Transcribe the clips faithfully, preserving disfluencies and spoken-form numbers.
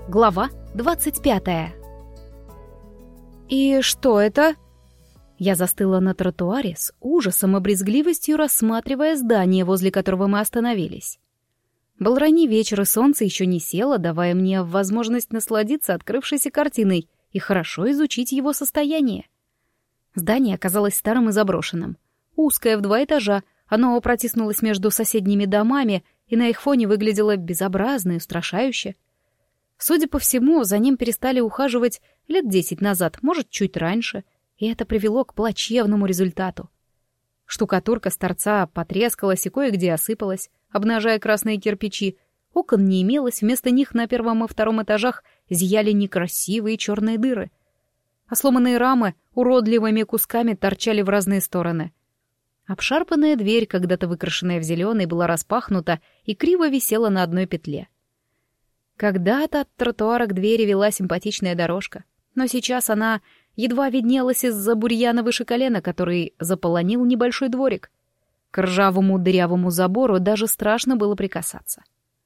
Глава двадцать пятая. «И что это?» Я застыла на тротуаре с ужасом и брезгливостью, рассматривая здание, возле которого мы остановились. Был ранний вечер, и солнце еще не село, давая мне возможность насладиться открывшейся картиной и хорошо изучить его состояние. Здание оказалось старым и заброшенным. Узкое, в два этажа, оно протиснулось между соседними домами и на их фоне выглядело безобразно и устрашающе. Судя по всему, за ним перестали ухаживать лет десять назад, может, чуть раньше, и это привело к плачевному результату. Штукатурка с торца потрескалась и кое-где осыпалась, обнажая красные кирпичи. Окон не имелось, вместо них на первом и втором этажах зияли некрасивые черные дыры. А сломанные рамы уродливыми кусками торчали в разные стороны. Обшарпанная дверь, когда-то выкрашенная в зеленый, была распахнута и криво висела на одной петле. Когда-то от тротуара к двери вела симпатичная дорожка, но сейчас она едва виднелась из-за бурьяна выше колена, который заполонил небольшой дворик. К ржавому дырявому забору даже страшно было прикасаться.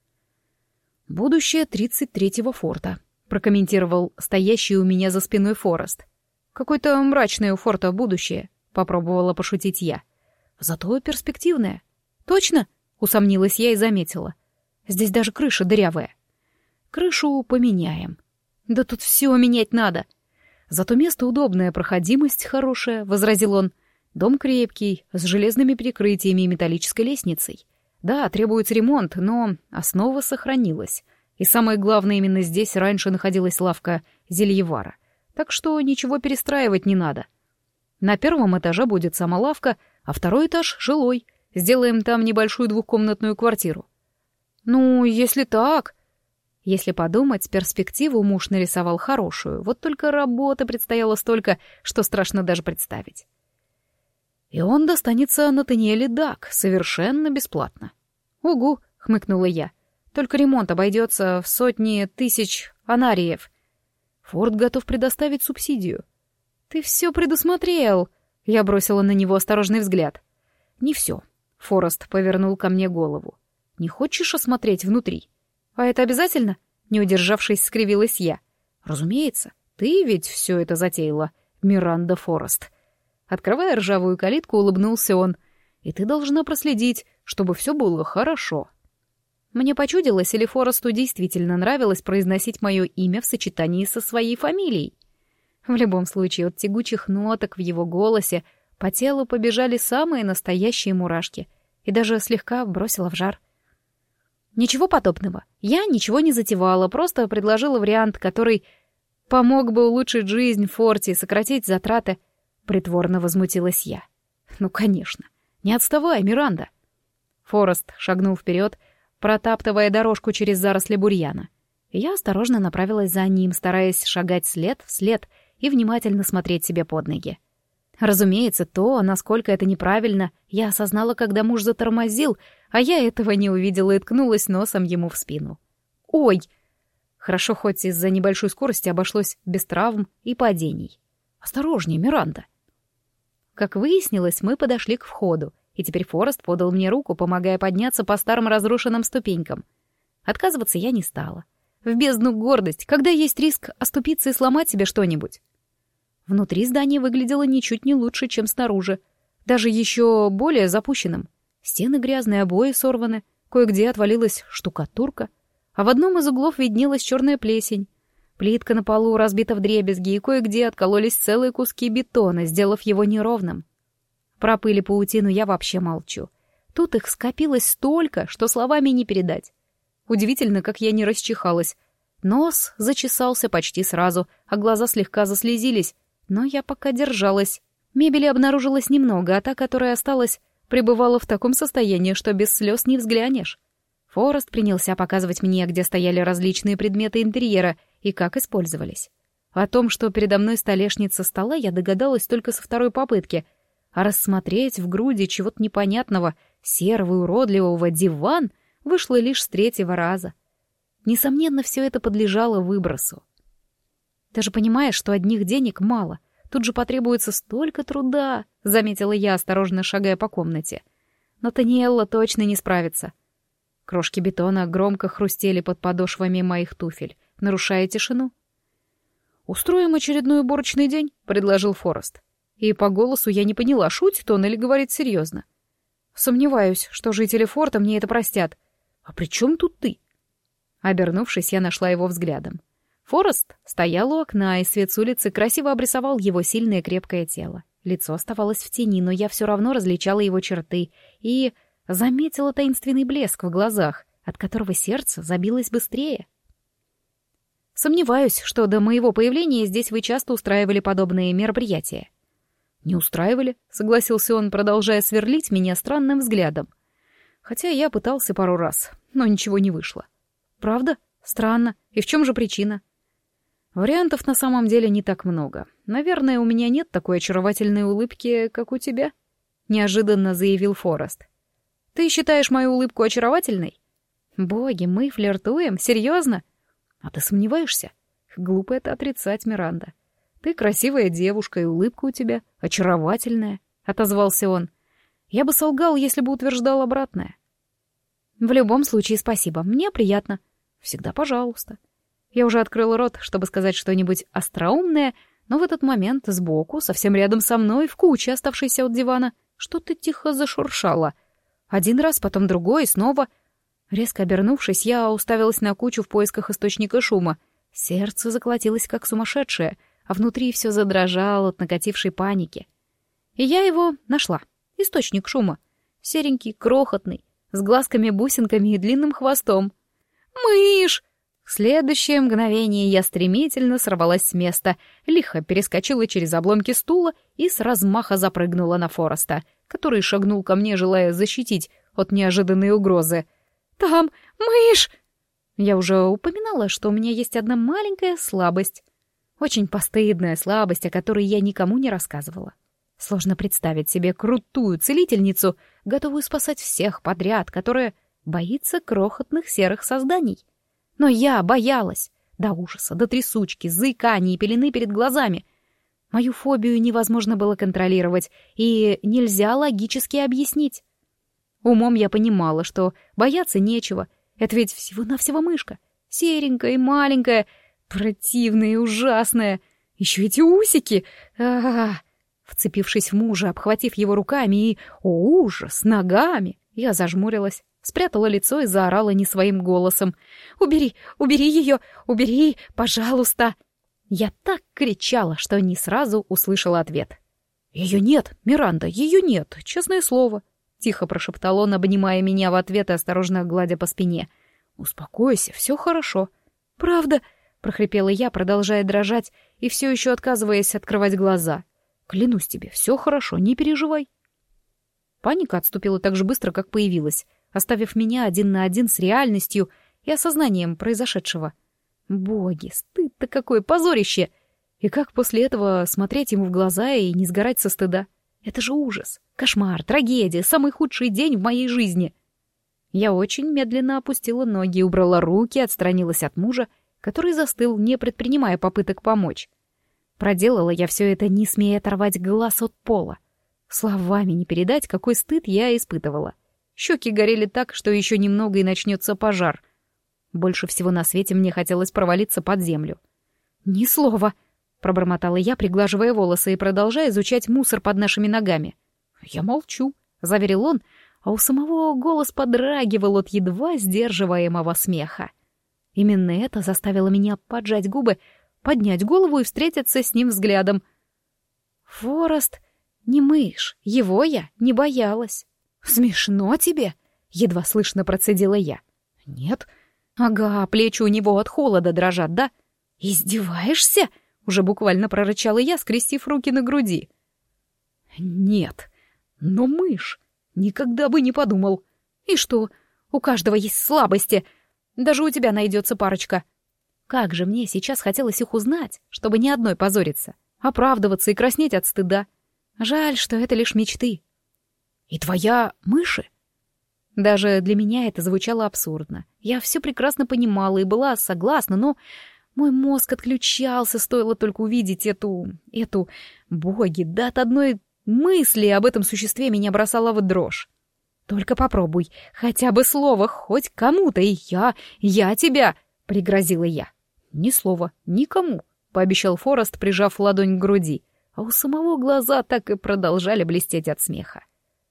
«Будущее тридцать третьего форта», — прокомментировал стоящий у меня за спиной Форест. «Какое-то мрачное у форта будущее», — попробовала пошутить я. «Зато перспективное». «Точно?» — усомнилась я и заметила. «Здесь даже крыша дырявая». «Крышу поменяем». «Да тут все менять надо». «Зато место удобное, проходимость хорошая», — возразил он. «Дом крепкий, с железными перекрытиями и металлической лестницей. Да, требуется ремонт, но основа сохранилась. И самое главное, именно здесь раньше находилась лавка зельевара. Так что ничего перестраивать не надо. На первом этаже будет сама лавка, а второй этаж — жилой. Сделаем там небольшую двухкомнатную квартиру». «Ну, если так...» Если подумать, перспективу муж нарисовал хорошую, вот только работы предстояло столько, что страшно даже представить. И он достанется Натаниэле Дак совершенно бесплатно. «Угу», — хмыкнула я, — «только ремонт обойдется в сотни тысяч анариев. Форд готов предоставить субсидию». «Ты все предусмотрел», — я бросила на него осторожный взгляд. «Не все», — Форест повернул ко мне голову. «Не хочешь осмотреть внутри?» «А это обязательно?» — не удержавшись, скривилась я. «Разумеется, ты ведь все это затеяла, Миранда Форест». Открывая ржавую калитку, улыбнулся он. «И ты должна проследить, чтобы все было хорошо». Мне почудилось, или Форесту действительно нравилось произносить мое имя в сочетании со своей фамилией. В любом случае, от тягучих ноток в его голосе по телу побежали самые настоящие мурашки и даже слегка бросила в жар. Ничего подобного. Я ничего не затевала, просто предложила вариант, который помог бы улучшить жизнь в форте и сократить затраты. Притворно возмутилась я. Ну, конечно. Не отставай, Миранда. Форест шагнул вперед, протаптывая дорожку через заросли бурьяна. И я осторожно направилась за ним, стараясь шагать след в след и внимательно смотреть себе под ноги. Разумеется, то, насколько это неправильно, я осознала, когда муж затормозил, а я этого не увидела и ткнулась носом ему в спину. «Ой!» Хорошо, хоть из-за небольшой скорости обошлось без травм и падений. «Осторожнее, Миранда!» Как выяснилось, мы подошли к входу, и теперь Форест подал мне руку, помогая подняться по старым разрушенным ступенькам. Отказываться я не стала. В бездну гордость, когда есть риск оступиться и сломать себе что-нибудь. Внутри здание выглядело ничуть не лучше, чем снаружи, даже еще более запущенным. Стены грязные, обои сорваны, кое-где отвалилась штукатурка, а в одном из углов виднелась черная плесень. Плитка на полу разбита вдребезги, и кое-где откололись целые куски бетона, сделав его неровным. Про пыль и паутину я вообще молчу. Тут их скопилось столько, что словами не передать. Удивительно, как я не расчихалась. Нос зачесался почти сразу, а глаза слегка заслезились, но я пока держалась. Мебели обнаружилось немного, а та, которая осталась, пребывала в таком состоянии, что без слез не взглянешь. Форест принялся показывать мне, где стояли различные предметы интерьера и как использовались. О том, что передо мной столешница стола, я догадалась только со второй попытки, а рассмотреть в груди чего-то непонятного, серого и уродливого диван вышло лишь с третьего раза. Несомненно, все это подлежало выбросу. Ты же понимаешь, что одних денег мало. Тут же потребуется столько труда, — заметила я, осторожно шагая по комнате. Но Таниэлла точно не справится. Крошки бетона громко хрустели под подошвами моих туфель, нарушая тишину. «Устроим очередной уборочный день», — предложил Форест. И по голосу я не поняла, шутит он или говорит серьезно. «Сомневаюсь, что жители форта мне это простят. А при чем тут ты?» Обернувшись, я нашла его взглядом. Форест стоял у окна, и свет с улицы красиво обрисовал его сильное крепкое тело. Лицо оставалось в тени, но я все равно различала его черты и заметила таинственный блеск в глазах, от которого сердце забилось быстрее. «Сомневаюсь, что до моего появления здесь вы часто устраивали подобные мероприятия». «Не устраивали», — согласился он, продолжая сверлить меня странным взглядом. Хотя я пытался пару раз, но ничего не вышло. «Правда? Странно. И в чем же причина?» «Вариантов на самом деле не так много. Наверное, у меня нет такой очаровательной улыбки, как у тебя», — неожиданно заявил Форест. «Ты считаешь мою улыбку очаровательной?» «Боги, мы флиртуем? Серьезно?» «А ты сомневаешься?» «Глупо это отрицать, Миранда. Ты красивая девушка, и улыбка у тебя очаровательная», — отозвался он. «Я бы солгал, если бы утверждал обратное». «В любом случае, спасибо. Мне приятно». «Всегда пожалуйста». Я уже открыла рот, чтобы сказать что-нибудь остроумное, но в этот момент сбоку, совсем рядом со мной, в куче, оставшейся от дивана, что-то тихо зашуршало. Один раз, потом другой, и снова. Резко обернувшись, я уставилась на кучу в поисках источника шума. Сердце заколотилось как сумасшедшее, а внутри все задрожало от накатившей паники. И я его нашла. Источник шума. Серенький, крохотный, с глазками-бусинками и длинным хвостом. «Мышь!» В следующее мгновение я стремительно сорвалась с места, лихо перескочила через обломки стула и с размаха запрыгнула на Фореста, который шагнул ко мне, желая защитить от неожиданной угрозы. «Там мышь!» Я уже упоминала, что у меня есть одна маленькая слабость. Очень постыдная слабость, о которой я никому не рассказывала. Сложно представить себе крутую целительницу, готовую спасать всех подряд, которая боится крохотных серых созданий. Но я боялась. До ужаса, до трясучки, заикания и пелены перед глазами. Мою фобию невозможно было контролировать, и нельзя логически объяснить. Умом я понимала, что бояться нечего. Это ведь всего-навсего мышка. Серенькая и маленькая, противная и ужасная. Еще эти усики. А-а-а. Вцепившись в мужа, обхватив его руками и, о ужас, ногами, я зажмурилась. Спрятала лицо и заорала не своим голосом. «Убери, убери ее, убери, пожалуйста!» Я так кричала, что не сразу услышала ответ. «Ее нет, Миранда, ее нет, честное слово!» Тихо прошептал он, обнимая меня в ответ и осторожно гладя по спине. «Успокойся, все хорошо». «Правда?» — прохрипела я, продолжая дрожать и все еще отказываясь открывать глаза. «Клянусь тебе, все хорошо, не переживай». Паника отступила так же быстро, как появилась, оставив меня один на один с реальностью и осознанием произошедшего. Боги, стыд-то какое, позорище! И как после этого смотреть ему в глаза и не сгорать со стыда? Это же ужас, кошмар, трагедия, самый худший день в моей жизни. Я очень медленно опустила ноги, убрала руки, отстранилась от мужа, который застыл, не предпринимая попыток помочь. Проделала я все это, не смея оторвать глаз от пола. Словами не передать, какой стыд я испытывала. Щеки горели так, что еще немного и начнется пожар. Больше всего на свете мне хотелось провалиться под землю. «Ни слова!» — пробормотала я, приглаживая волосы и продолжая изучать мусор под нашими ногами. «Я молчу», — заверил он, а у самого голос подрагивал от едва сдерживаемого смеха. Именно это заставило меня поджать губы, поднять голову и встретиться с ним взглядом. «Форест не мышь, его я не боялась». «Смешно тебе?» — едва слышно процедила я. «Нет». «Ага, плечи у него от холода дрожат, да?» «Издеваешься?» — уже буквально прорычала я, скрестив руки на груди. «Нет, но мышь. Никогда бы не подумал. И что? У каждого есть слабости. Даже у тебя найдется парочка. Как же мне сейчас хотелось их узнать, чтобы ни одной позориться, оправдываться и краснеть от стыда. Жаль, что это лишь мечты». «И твоя мыши?» Даже для меня это звучало абсурдно. Я все прекрасно понимала и была согласна, но мой мозг отключался, стоило только увидеть эту... эту... Боги, да от одной мысли об этом существе меня бросала в дрожь. «Только попробуй, хотя бы слово, хоть кому-то, и я... я тебя...» — пригрозила я. «Ни слова, никому», — пообещал Форест, прижав ладонь к груди, а у самого глаза так и продолжали блестеть от смеха.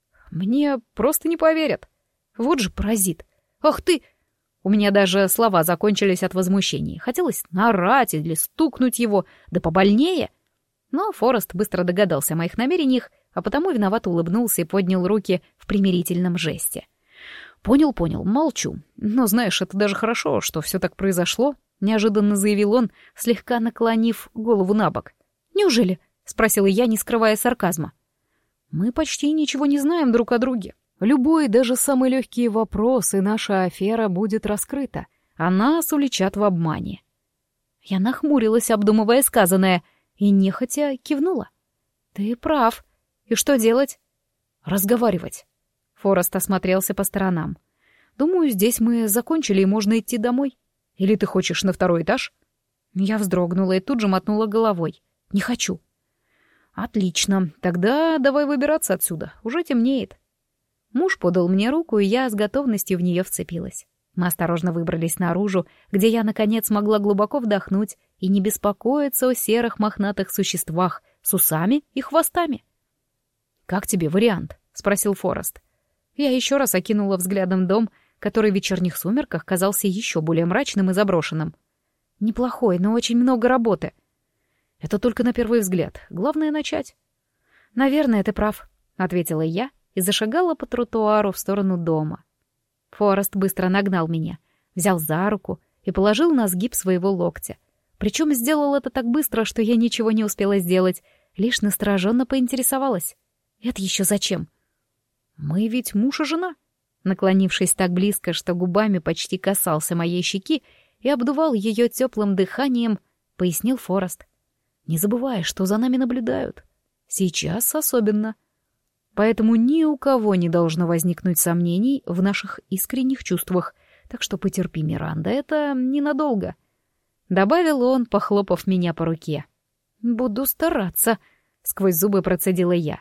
«Мне просто не поверят. Вот же паразит. Ах ты!» У меня даже слова закончились от возмущения. Хотелось наорать или стукнуть его, да побольнее. Но Форест быстро догадался о моих намерениях, а потому виновато улыбнулся и поднял руки в примирительном жесте. «Понял, понял, молчу. Но знаешь, это даже хорошо, что все так произошло», — неожиданно заявил он, слегка наклонив голову на бок. «Неужели?» — спросила я, не скрывая сарказма. «Мы почти ничего не знаем друг о друге. Любой, даже самый легкий вопрос, и наша афера будет раскрыта, а нас уличат в обмане». Я нахмурилась, обдумывая сказанное, и нехотя кивнула. «Ты прав. И что делать?» «Разговаривать». Форест осмотрелся по сторонам. «Думаю, здесь мы закончили, и можно идти домой. Или ты хочешь на второй этаж?» Я вздрогнула и тут же мотнула головой. «Не хочу». «Отлично. Тогда давай выбираться отсюда. Уже темнеет». Муж подал мне руку, и я с готовностью в нее вцепилась. Мы осторожно выбрались наружу, где я, наконец, могла глубоко вдохнуть и не беспокоиться о серых мохнатых существах с усами и хвостами. «Как тебе вариант?» — спросил Форест. Я еще раз окинула взглядом дом, который в вечерних сумерках казался еще более мрачным и заброшенным. «Неплохой, но очень много работы». «Это только на первый взгляд. Главное — начать». «Наверное, ты прав», — ответила я и зашагала по тротуару в сторону дома. Форест быстро нагнал меня, взял за руку и положил на сгиб своего локтя. Причем сделал это так быстро, что я ничего не успела сделать, лишь настороженно поинтересовалась. «Это еще зачем?» «Мы ведь муж и жена», наклонившись так близко, что губами почти касался моей щеки и обдувал ее теплым дыханием, пояснил Форест. «Не забывай, что за нами наблюдают. Сейчас особенно. Поэтому ни у кого не должно возникнуть сомнений в наших искренних чувствах, так что потерпи, Миранда, это ненадолго», — добавил он, похлопав меня по руке. «Буду стараться», — сквозь зубы процедила я.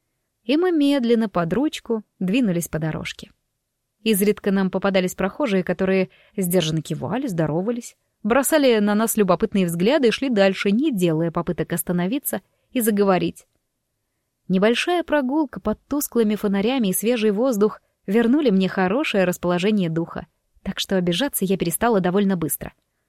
И мы медленно под ручку двинулись по дорожке. Изредка нам попадались прохожие, которые сдержанно кивали, здоровались, бросали на нас любопытные взгляды и шли дальше, не делая попыток остановиться и заговорить. Небольшая прогулка под тусклыми фонарями и свежий воздух вернули мне хорошее расположение духа, так что обижаться я перестала довольно быстро.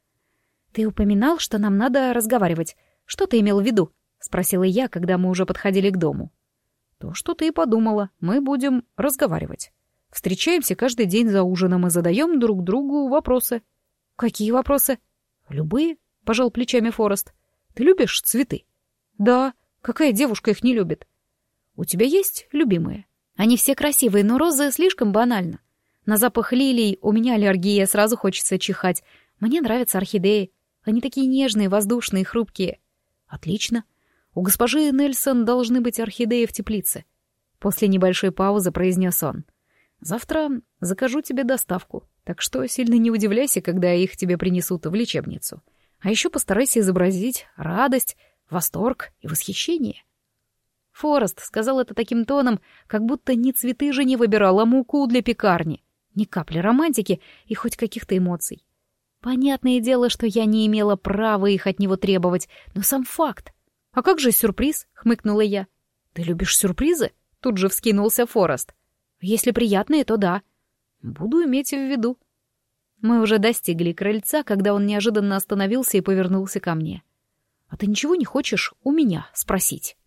«Ты упоминал, что нам надо разговаривать. Что ты имел в виду?» — спросила я, когда мы уже подходили к дому. «То, что ты и подумала. Мы будем разговаривать. Встречаемся каждый день за ужином и задаем друг другу вопросы». «Какие вопросы?» «Любые», — пожал плечами Форест. «Ты любишь цветы?» «Да. Какая девушка их не любит?» «У тебя есть любимые?» «Они все красивые, но розы слишком банально. На запах лилий у меня аллергия, сразу хочется чихать. Мне нравятся орхидеи. Они такие нежные, воздушные, хрупкие». «Отлично. У госпожи Нельсон должны быть орхидеи в теплице». После небольшой паузы произнес он. «Завтра закажу тебе доставку, так что сильно не удивляйся, когда их тебе принесут в лечебницу. А еще постарайся изобразить радость, восторг и восхищение». Форест сказал это таким тоном, как будто не цветы же не выбирал, а муку для пекарни. Ни капли романтики и хоть каких-то эмоций. Понятное дело, что я не имела права их от него требовать, но сам факт. «А как же сюрприз?» — хмыкнула я. «Ты любишь сюрпризы?» — тут же вскинулся Форест. «Если приятные, то да. Буду иметь в виду». Мы уже достигли крыльца, когда он неожиданно остановился и повернулся ко мне. «А ты ничего не хочешь у меня спросить?»